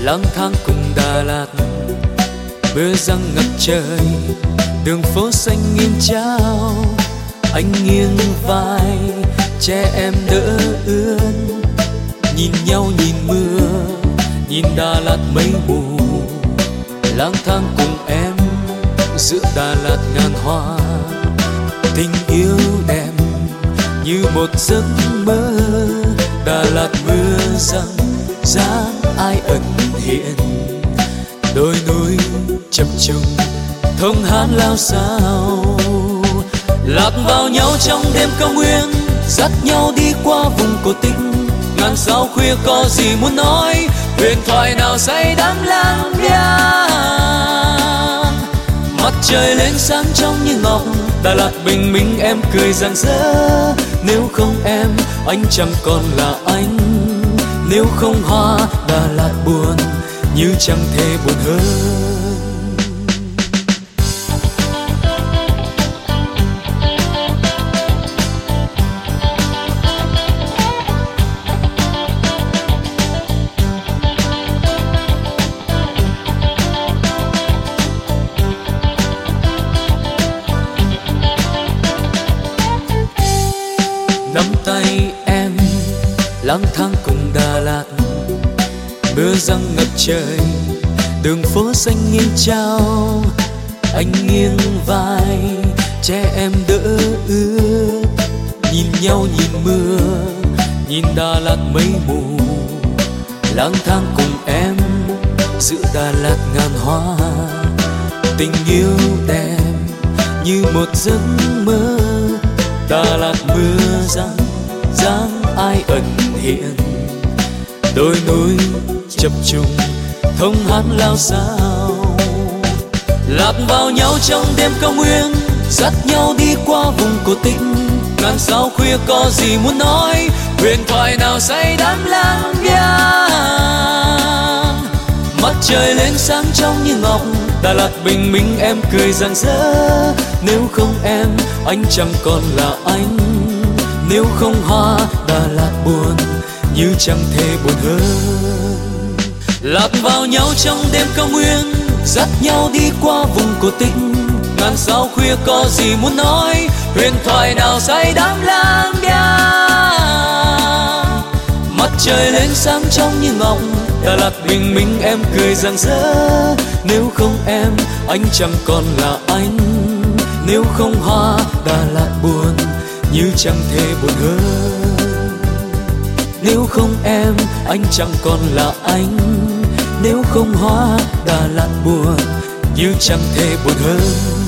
lang thang cùng Đà Lạt, mưa giăng ngập trời, đường phố xanh nghìn trao. Anh nghiêng vai, che em đỡ ướt, nhìn nhau nhìn mưa, nhìn Đà Lạt mây mù. Lang thang cùng em giữa Đà Lạt ngàn hoa, tình yêu đẹp như một giấc mơ. Đà Lạt mưa răng dáng ai ẩn hiện, đôi núi chập trùng thông hát lao sao. Lạc vào nhau trong đêm cao nguyên, dắt nhau đi qua vùng cổ tích. Ngàn sao khuya có gì muốn nói, huyền thoại nào say đắm lang biang. Mặt trời lên sáng trong như ngọc, Đà Lạt bình minh em cười rạng rỡ. Nếu không em, anh chẳng còn là anh. Nếu không hoa, Đà Lạt buồn như chẳng thể buồn hơn. Nắm tay em lang thang cùng Đà Lạt, mưa giăng ngập trời, đường phố xanh nghìn trao. Anh nghiêng vai, che em đỡ ướt, nhìn nhau nhìn mưa, nhìn Đà Lạt mây mù. Lang thang cùng em giữa Đà Lạt ngàn hoa, tình yêu đẹp như một giấc mơ. Đà Lạt mưa răng dáng ai ẩn hiện, đôi núi chập trùng thông hát lao sao. Lạc vào nhau trong đêm cao nguyên, dắt nhau đi qua vùng cổ tích. Ngàn sao khuya có gì muốn nói, huyền thoại nào say đắm lang biang. Mặt trời lên sáng trong như ngọc, Đà Lạt bình minh em cười rạng rỡ. Nếu không em, anh chẳng còn là anh. Nếu không hoa, Đà Lạt buồn như chẳng thể buồn hơn. Lạc vào nhau trong đêm cao nguyên, dắt nhau đi qua vùng cổ tích. Ngàn sao khuya có gì muốn nói, huyền thoại nào say đắm lang biang. Mặt trời lên sáng trong như ngọc, Đà Lạt bình minh em cười rạng rỡ. Nếu không em, anh chẳng còn là anh. Nếu không hoa, Đà Lạt buồn như chẳng thể buồn hơn. Nếu không em, anh chẳng còn là anh. Nếu không hoa, Đà Lạt buồn như chẳng thể buồn hơn.